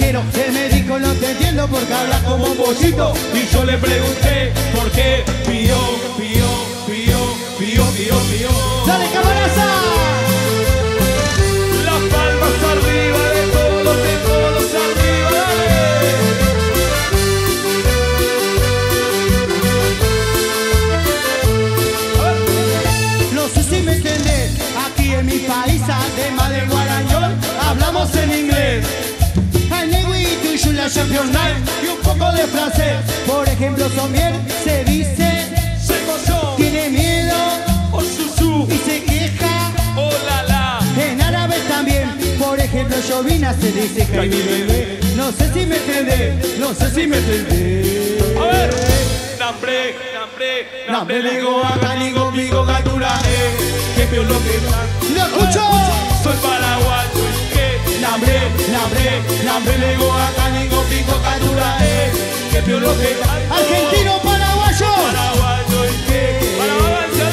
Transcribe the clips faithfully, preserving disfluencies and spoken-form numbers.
Pero el médico no te entiendo porque hablas como un pollito. Y yo le pregunté por qué pío, pío, pío, pío, pío, pío. ¡Dale, camaraza! Las palmas arriba de todos, de todos arriba, dale. No sé si me entendés. Aquí en mi país, además del guarañol, hablamos en inglés. El neguito y yo la champion night y un poco de francés. Por ejemplo, Sommier se dice Se coció, tiene miedo oh susú, y se queja. oh la la. En árabe también, por ejemplo, Jovina se dice que mi bebé. No sé si me entendés, no sé si me entendés. A ver, nambre, nambre, nambre, Nambre, ligo, acá, ligo, pigo, captura, eh. Que pio lo que va. ¡Lo escucho! Soy paraguayo, que nambre, nambre, nambre, ligo, acá, ligo, pigo, captura, eh. Que pio lo que va. Argentino, paraguayo. Paraguayo, que para avanzar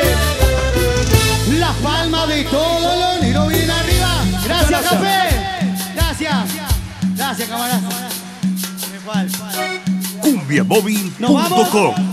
y Las palmas de todos los niños bien arriba. Gracias, Café. Gracias. Gracias, camarada. cumbiamóvil punto com